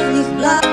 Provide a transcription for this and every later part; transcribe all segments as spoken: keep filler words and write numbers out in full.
w nich blask.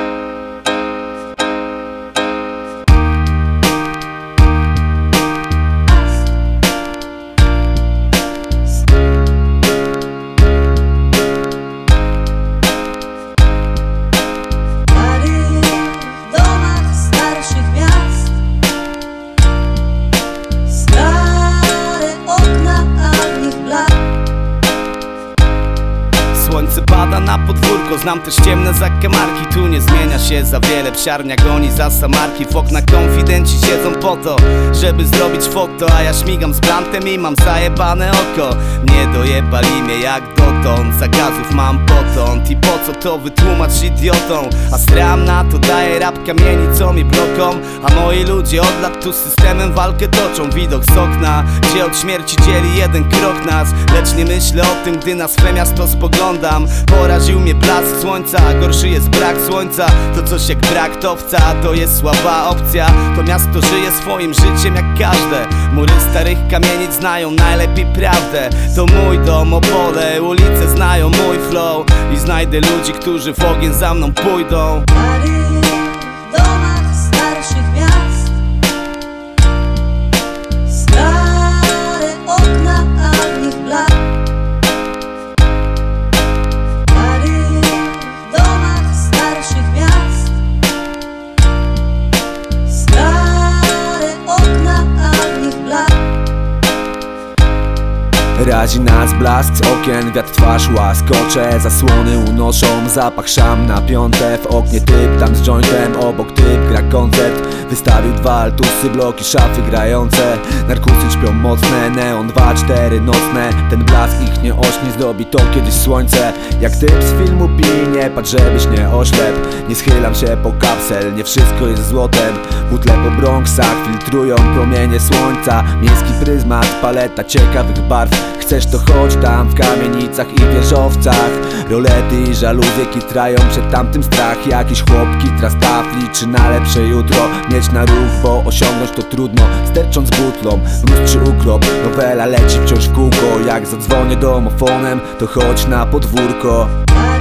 Słońce pada na podwórko, znam też ciemne zakamarki. Tu nie zmienia się za wiele, psiarnia goni za samarki. W oknach konfidenci siedzą po to, żeby zrobić foto, a ja śmigam z blantem i mam zajebane oko. Nie dojebali mnie jak dotąd, zagazów mam potąd. I po co to wytłumacz idiotom? A stram na to daje rap kamienicom i blokom. A moi ludzie od lat tu z systemem walkę toczą. Widok z okna, gdzie od śmierci dzieli jeden krok nas. Lecz nie myślę o tym, gdy na swe miasto spoglądam. Poraził mnie blask słońca, a gorszy jest brak słońca. To coś jak brak towca, a to jest słaba opcja. To miasto żyje swoim życiem jak każde. Mury starych kamienic znają najlepiej prawdę. To mój dom, Opole, ulice znają mój flow. I znajdę ludzi, którzy w ogień za mną pójdą. Pary w domach starszych miast, stare okna, a w nich blask. Razi nas blask z okien, wiatr twarz łaskocze. Zasłony unoszą zapach szam na piąte. W oknie typ tam z jointem, obok typ gra koncert. Wystawił dwa altusy, bloki, szafy grające. Narkusy śpią mocne, neon dwa cztery nocne. Ten blask ich nie ośni, zdobi to kiedyś słońce. Jak typ z filmu pi, nie patrz żebyś nie oślep. Nie schylam się po kapsel, nie wszystko jest złotem. Butle po Bronxach filtrują promienie słońca. Miejski pryzmat, paleta ciekawych barw. Chcesz to chodź tam w kamienicach i wieżowcach. Rolety i żaluzje kitrają przed tamtym strach. Jakiś chłop kitra staw, liczy na lepsze jutro. Mieć na ruch, bo osiągnąć to trudno. Stercząc butlą, mróz czy ukrop. Nowela leci wciąż w kółko. Jak zadzwonię domofonem, to chodź na podwórko.